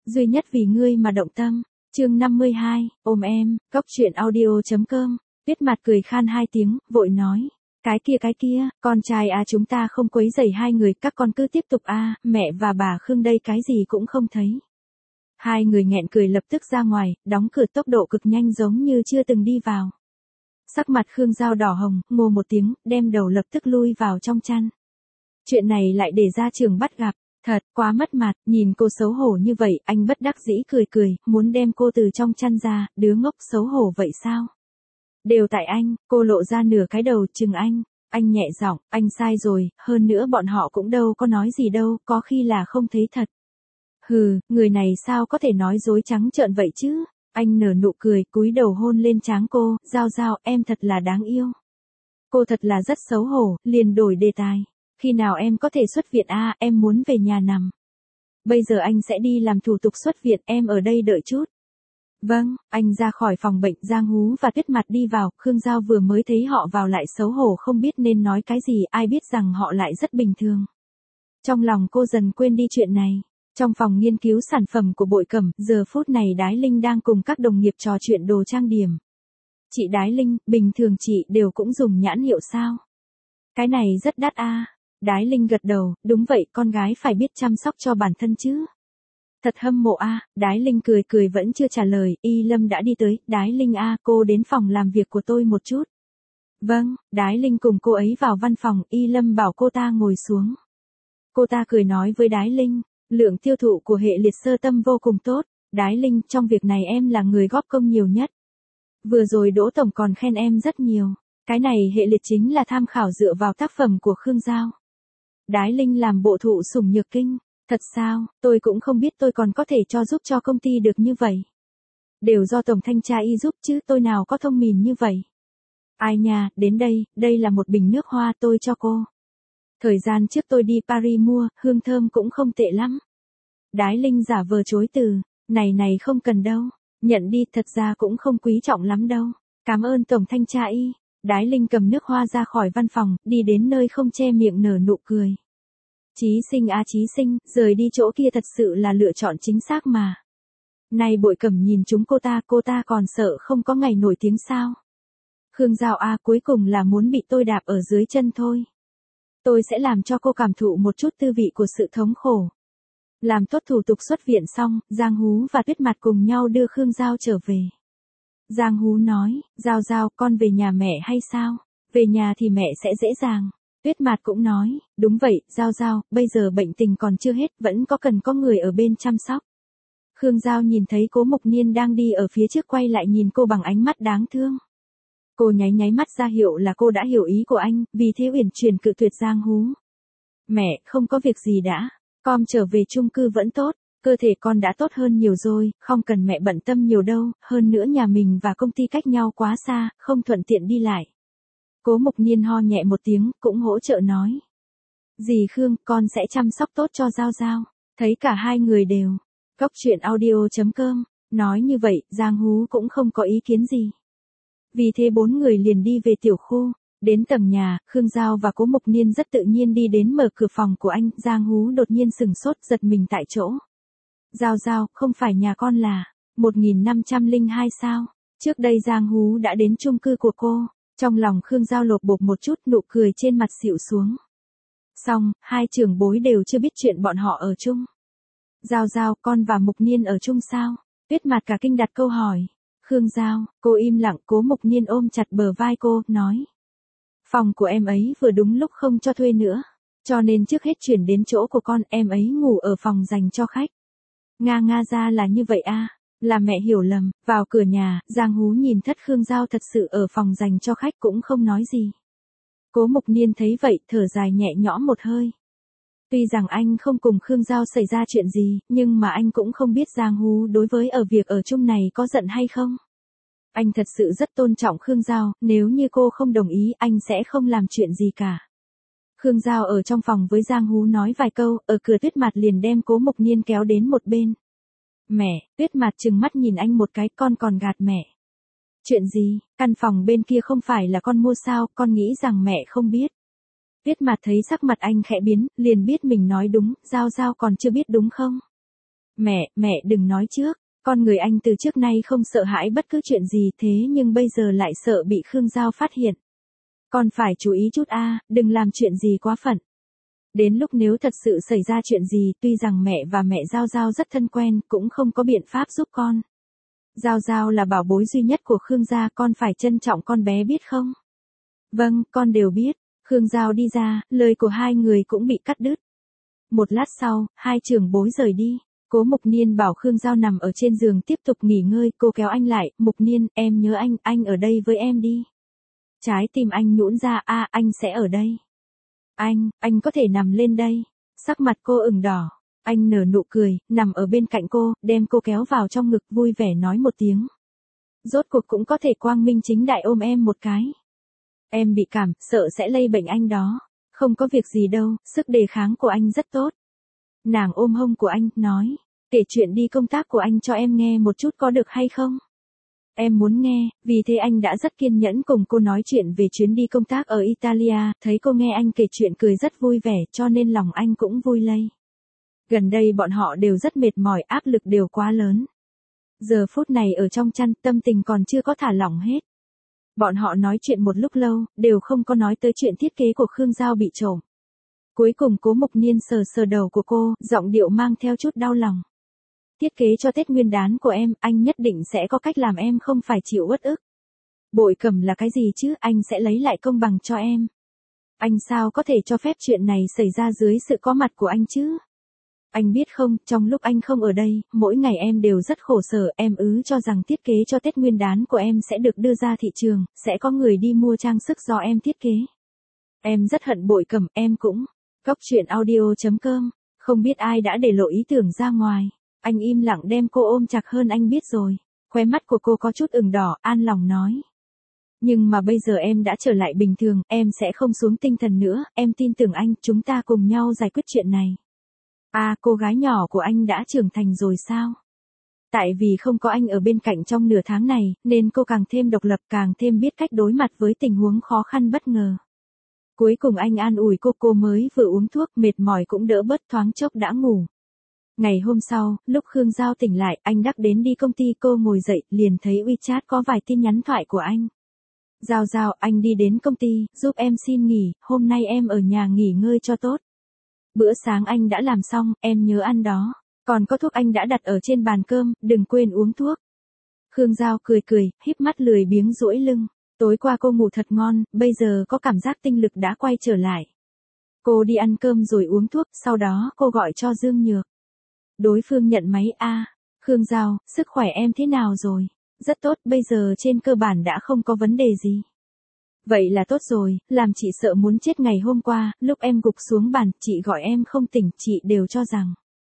duy nhất vì ngươi mà động tâm. Chương 52, ôm em, cốc truyện audio.com. Tuyết Mạt cười khan hai tiếng, vội nói. Cái kia, con trai à, chúng ta không quấy rầy hai người, các con cứ tiếp tục à, mẹ và bà Khương đây cái gì cũng không thấy. Hai người nghẹn cười lập tức ra ngoài, đóng cửa tốc độ cực nhanh giống như chưa từng đi vào. Sắc mặt Khương Giao đỏ hồng, ngô một tiếng, đem đầu lập tức lui vào trong chăn. Chuyện này lại để ra trường bắt gặp, thật quá mất mặt, nhìn cô xấu hổ như vậy, anh bất đắc dĩ cười, muốn đem cô từ trong chăn ra, đứa ngốc xấu hổ vậy sao? Đều tại anh, cô lộ ra nửa cái đầu chừng anh nhẹ giọng, anh sai rồi, hơn nữa bọn họ cũng đâu có nói gì đâu, có khi là không thấy thật. Hừ, người này sao có thể nói dối trắng trợn vậy chứ? Anh nở nụ cười, cúi đầu hôn lên trán cô, Giao, em thật là đáng yêu. Cô thật là rất xấu hổ, liền đổi đề tài. Khi nào em có thể xuất viện à, em muốn về nhà nằm. Bây giờ anh sẽ đi làm thủ tục xuất viện, em ở đây đợi chút. Vâng, anh ra khỏi phòng bệnh, Giang Hú và Tuyết Mạt đi vào, Khương Giao vừa mới thấy họ vào lại xấu hổ không biết nên nói cái gì, ai biết rằng họ lại rất bình thường. Trong lòng cô dần quên đi chuyện này. Trong phòng nghiên cứu sản phẩm của Bội Cẩm, giờ phút này Đái Linh đang cùng các đồng nghiệp trò chuyện đồ trang điểm. Chị Đái Linh, bình thường chị đều cũng dùng nhãn hiệu sao? Cái này rất đắt à. Đái Linh gật đầu, đúng vậy, con gái phải biết chăm sóc cho bản thân chứ. Thật hâm mộ à, Đái Linh cười vẫn chưa trả lời, Y Lâm đã đi tới, Đái Linh à, cô đến phòng làm việc của tôi một chút. Vâng, Đái Linh cùng cô ấy vào văn phòng, Y Lâm bảo cô ta ngồi xuống. Cô ta cười nói với Đái Linh, lượng tiêu thụ của hệ liệt sơ tâm vô cùng tốt, Đái Linh, trong việc này em là người góp công nhiều nhất. Vừa rồi Đỗ Tổng còn khen em rất nhiều, cái này hệ liệt chính là tham khảo dựa vào tác phẩm của Khương Giao. Đái Linh làm bộ thụ sủng nhược kinh, thật sao, tôi cũng không biết tôi còn có thể giúp cho công ty được như vậy. Đều do Tổng Thanh tra Y giúp chứ tôi nào có thông minh như vậy. Ai nha, đến đây là một bình nước hoa tôi cho cô. Thời gian trước tôi đi Paris mua, hương thơm cũng không tệ lắm. Đái Linh giả vờ chối từ, này không cần đâu, nhận đi, thật ra cũng không quý trọng lắm đâu. Cảm ơn Tổng Thanh tra Y. Đái Linh cầm nước hoa ra khỏi văn phòng, đi đến nơi không che miệng nở nụ cười. Chí sinh à Chí sinh, rời đi chỗ kia thật sự là lựa chọn chính xác mà. Này Bội Cẩm nhìn chúng cô ta còn sợ không có ngày nổi tiếng sao. Khương Giao à, cuối cùng là muốn bị tôi đạp ở dưới chân thôi. Tôi sẽ làm cho cô cảm thụ một chút tư vị của sự thống khổ. Làm tốt thủ tục xuất viện xong, Giang Hú và Tuyết Mạt cùng nhau đưa Khương Giao trở về. Giang Hú nói, Giao, con về nhà mẹ hay sao? Về nhà thì mẹ sẽ dễ dàng. Tuyết Mạt cũng nói, đúng vậy, Giao, bây giờ bệnh tình còn chưa hết, vẫn cần có người ở bên chăm sóc. Khương Giao nhìn thấy Cố Mục Niên đang đi ở phía trước quay lại nhìn cô bằng ánh mắt đáng thương. Cô nháy mắt ra hiệu là cô đã hiểu ý của anh, vì thế uyển chuyển cự tuyệt Giang Hú. Mẹ, không có việc gì đã, con trở về chung cư vẫn tốt, cơ thể con đã tốt hơn nhiều rồi, không cần mẹ bận tâm nhiều đâu, hơn nữa nhà mình và công ty cách nhau quá xa, không thuận tiện đi lại. Cố Mục Niên ho nhẹ một tiếng, cũng hỗ trợ nói. Dì Khương, con sẽ chăm sóc tốt cho Giao. Thấy cả hai người đều. Cốc truyện audio.com. Nói như vậy, Giang Hú cũng không có ý kiến gì. Vì thế bốn người liền đi về tiểu khu. Đến tầng nhà, Khương Giao và Cố Mục Niên rất tự nhiên đi đến mở cửa phòng của anh. Giang Hú đột nhiên sừng sốt giật mình tại chỗ. Giao, không phải nhà con là 1502 sao? Trước đây Giang Hú đã đến chung cư của cô. Trong lòng Khương Giao lột bột một chút, nụ cười trên mặt xịu xuống. Xong, hai trưởng bối đều chưa biết chuyện bọn họ ở chung. Giao, con và Mục Niên ở chung sao? Tuyết Mạt cả kinh đặt câu hỏi. Khương Giao, cô im lặng, Cố Mục Niên ôm chặt bờ vai cô, nói. Phòng của em ấy vừa đúng lúc không cho thuê nữa. Cho nên trước hết chuyển đến chỗ của con, em ấy ngủ ở phòng dành cho khách. Nga ra là như vậy à? Là mẹ hiểu lầm. Vào cửa nhà, Giang Hú nhìn thất Khương Giao thật sự ở phòng dành cho khách cũng không nói gì. Cố Mục Niên thấy vậy, thở dài nhẹ nhõm một hơi. Tuy rằng anh không cùng Khương Giao xảy ra chuyện gì, nhưng mà anh cũng không biết Giang Hú đối với ở việc ở chung này có giận hay không. Anh thật sự rất tôn trọng Khương Giao, nếu như cô không đồng ý, anh sẽ không làm chuyện gì cả. Khương Giao ở trong phòng với Giang Hú nói vài câu, ở cửa Tuyết Mạt liền đem Cố Mục Niên kéo đến một bên. Mẹ, Tuyết Mạt trừng mắt nhìn anh một cái, con còn gạt mẹ. Chuyện gì, căn phòng bên kia không phải là con mua sao, con nghĩ rằng mẹ không biết. Tuyết Mạt thấy sắc mặt anh khẽ biến, liền biết mình nói đúng, Giao còn chưa biết đúng không? Mẹ đừng nói trước, con người anh từ trước nay không sợ hãi bất cứ chuyện gì thế nhưng bây giờ lại sợ bị Khương Giao phát hiện. Con phải chú ý chút đừng làm chuyện gì quá phận. Đến lúc nếu thật sự xảy ra chuyện gì, tuy rằng mẹ và mẹ Giao Giao rất thân quen, cũng không có biện pháp giúp con. Giao Giao là bảo bối duy nhất của Khương gia, con phải trân trọng con bé biết không? Vâng, con đều biết. Khương Giao đi ra, lời của hai người cũng bị cắt đứt. Một lát sau, hai trưởng bối rời đi. Cố Mục Niên bảo Khương Giao nằm ở trên giường tiếp tục nghỉ ngơi, cô kéo anh lại, Mục Niên, em nhớ anh ở đây với em đi. Trái tim anh nhũn ra, anh sẽ ở đây. Anh có thể nằm lên đây. Sắc mặt cô ửng đỏ. Anh nở nụ cười, nằm ở bên cạnh cô, đem cô kéo vào trong ngực vui vẻ nói một tiếng. Rốt cuộc cũng có thể quang minh chính đại ôm em một cái. Em bị cảm, sợ sẽ lây bệnh anh đó. Không có việc gì đâu, sức đề kháng của anh rất tốt. Nàng ôm hông của anh, nói, kể chuyện đi công tác của anh cho em nghe một chút có được hay không? Em muốn nghe, vì thế anh đã rất kiên nhẫn cùng cô nói chuyện về chuyến đi công tác ở Italia, thấy cô nghe anh kể chuyện cười rất vui vẻ cho nên lòng anh cũng vui lây. Gần đây bọn họ đều rất mệt mỏi, áp lực đều quá lớn. Giờ phút này ở trong chăn, tâm tình còn chưa có thả lỏng hết. Bọn họ nói chuyện một lúc lâu, đều không có nói tới chuyện thiết kế của Khương Giao bị trộm. Cuối cùng Cố Mục Niên sờ sờ đầu của cô, giọng điệu mang theo chút đau lòng. Thiết kế cho Tết Nguyên đán của em, anh nhất định sẽ có cách làm em không phải chịu uất ức. Bội Cầm là cái gì chứ, anh sẽ lấy lại công bằng cho em. Anh sao có thể cho phép chuyện này xảy ra dưới sự có mặt của anh chứ? Anh biết không, trong lúc anh không ở đây, mỗi ngày em đều rất khổ sở, em cho rằng thiết kế cho Tết Nguyên đán của em sẽ được đưa ra thị trường, sẽ có người đi mua trang sức do em thiết kế. Em rất hận Bội Cầm, em cũng. Cóc truyện audio.com, không biết ai đã để lộ ý tưởng ra ngoài. Anh im lặng đem cô ôm chặt hơn anh biết rồi. Khóe mắt của cô có chút ửng đỏ, an lòng nói. Nhưng mà bây giờ em đã trở lại bình thường, em sẽ không xuống tinh thần nữa, em tin tưởng anh, chúng ta cùng nhau giải quyết chuyện này. Cô gái nhỏ của anh đã trưởng thành rồi sao? Tại vì không có anh ở bên cạnh trong nửa tháng này, nên cô càng thêm độc lập, càng thêm biết cách đối mặt với tình huống khó khăn bất ngờ. Cuối cùng anh an ủi cô mới vừa uống thuốc, mệt mỏi cũng đỡ bớt, thoáng chốc đã ngủ. Ngày hôm sau, lúc Khương Giao tỉnh lại, anh đắc đến đi công ty, cô ngồi dậy, liền thấy WeChat có vài tin nhắn thoại của anh. Giao, anh đi đến công ty, giúp em xin nghỉ, hôm nay em ở nhà nghỉ ngơi cho tốt. Bữa sáng anh đã làm xong, em nhớ ăn đó. Còn có thuốc anh đã đặt ở trên bàn cơm, đừng quên uống thuốc. Khương Giao cười, híp mắt lười biếng duỗi lưng. Tối qua cô ngủ thật ngon, bây giờ có cảm giác tinh lực đã quay trở lại. Cô đi ăn cơm rồi uống thuốc, sau đó cô gọi cho Dương Nhược. Đối phương nhận máy. Khương Giao, sức khỏe em thế nào rồi? Rất tốt, bây giờ trên cơ bản đã không có vấn đề gì. Vậy là tốt rồi, làm chị sợ muốn chết ngày hôm qua, lúc em gục xuống bàn, chị gọi em không tỉnh, chị đều cho rằng.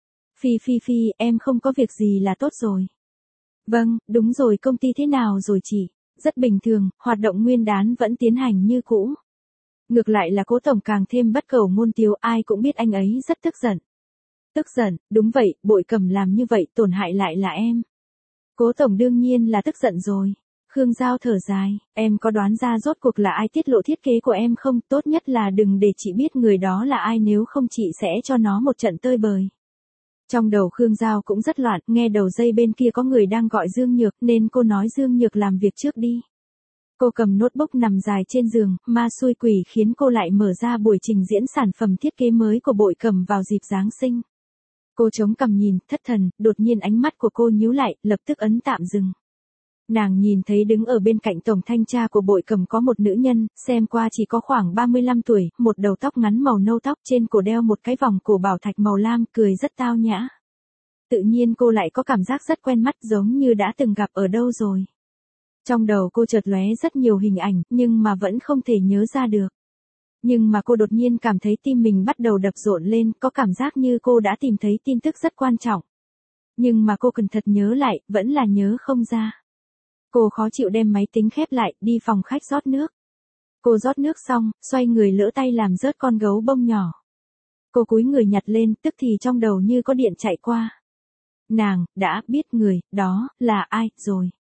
Phi, em không có việc gì là tốt rồi. Vâng, đúng rồi, công ty thế nào rồi chị? Rất bình thường, hoạt động nguyên đán vẫn tiến hành như cũ. Ngược lại là Cố tổng càng thêm bất cầu ngôn tiếu, ai cũng biết anh ấy rất tức giận. Tức giận, đúng vậy, Bội Cầm làm như vậy, tổn hại lại là em. Cố tổng đương nhiên là tức giận rồi. Khương Giao thở dài, em có đoán ra rốt cuộc là ai tiết lộ thiết kế của em không? Tốt nhất là đừng để chị biết người đó là ai, nếu không chị sẽ cho nó một trận tơi bời. Trong đầu Khương Giao cũng rất loạn, nghe đầu dây bên kia có người đang gọi Dương Nhược, nên cô nói Dương Nhược làm việc trước đi. Cô cầm notebook nằm dài trên giường, ma xui quỷ khiến cô lại mở ra buổi trình diễn sản phẩm thiết kế mới của Bội Cầm vào dịp Giáng sinh. Cô chống cằm nhìn, thất thần, đột nhiên ánh mắt của cô nhíu lại, lập tức ấn tạm dừng. Nàng nhìn thấy đứng ở bên cạnh tổng thanh tra của Bội Cầm có một nữ nhân, xem qua chỉ có khoảng 35 tuổi, một đầu tóc ngắn màu nâu tóc, trên cổ đeo một cái vòng cổ bảo thạch màu lam, cười rất tao nhã. Tự nhiên cô lại có cảm giác rất quen mắt, giống như đã từng gặp ở đâu rồi. Trong đầu cô chợt lóe rất nhiều hình ảnh, nhưng mà vẫn không thể nhớ ra được. Nhưng mà cô đột nhiên cảm thấy tim mình bắt đầu đập rộn lên, có cảm giác như cô đã tìm thấy tin tức rất quan trọng. Nhưng mà cô cần thật nhớ lại, vẫn là nhớ không ra. Cô khó chịu đem máy tính khép lại, đi phòng khách rót nước. Cô rót nước xong, xoay người lỡ tay làm rớt con gấu bông nhỏ. Cô cúi người nhặt lên, tức thì trong đầu như có điện chạy qua. Nàng đã biết người đó là ai rồi.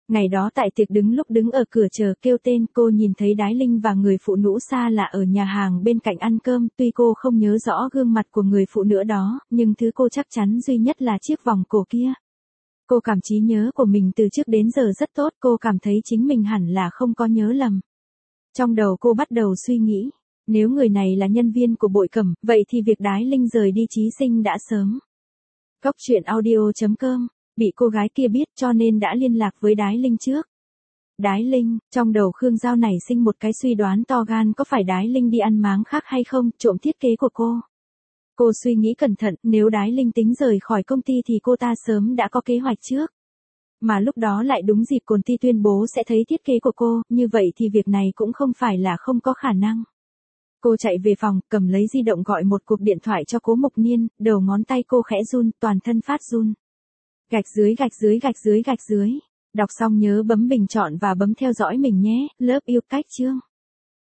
Ngày đó tại tiệc đứng ở cửa chờ kêu tên, cô nhìn thấy Đái Linh và người phụ nữ xa lạ ở nhà hàng bên cạnh ăn cơm, tuy cô không nhớ rõ gương mặt của người phụ nữ đó, nhưng thứ cô chắc chắn duy nhất là chiếc vòng cổ kia. Cô cảm trí nhớ của mình từ trước đến giờ rất tốt, cô cảm thấy chính mình hẳn là không có nhớ lầm. Trong đầu cô bắt đầu suy nghĩ, nếu người này là nhân viên của Bội Cẩm, vậy thì việc Đái Linh rời đi Chí Sinh đã sớm. Cóc truyện audio.com, bị cô gái kia biết cho nên đã liên lạc với Đái Linh trước. Đái Linh, trong đầu Khương Giao nảy sinh một cái suy đoán to gan, có phải Đái Linh đi ăn máng khác hay không, trộm thiết kế của cô. Cô suy nghĩ cẩn thận, nếu Đái Linh tính rời khỏi công ty thì cô ta sớm đã có kế hoạch trước. Mà lúc đó lại đúng dịp Cồn Ti tuyên bố sẽ thấy thiết kế của cô, như vậy thì việc này cũng không phải là không có khả năng. Cô chạy về phòng, cầm lấy di động gọi một cuộc điện thoại cho Cố Mộc Niên, đầu ngón tay cô khẽ run, toàn thân phát run. Gạch dưới. Đọc xong nhớ bấm bình chọn và bấm theo dõi mình nhé, Love yêu cách chương.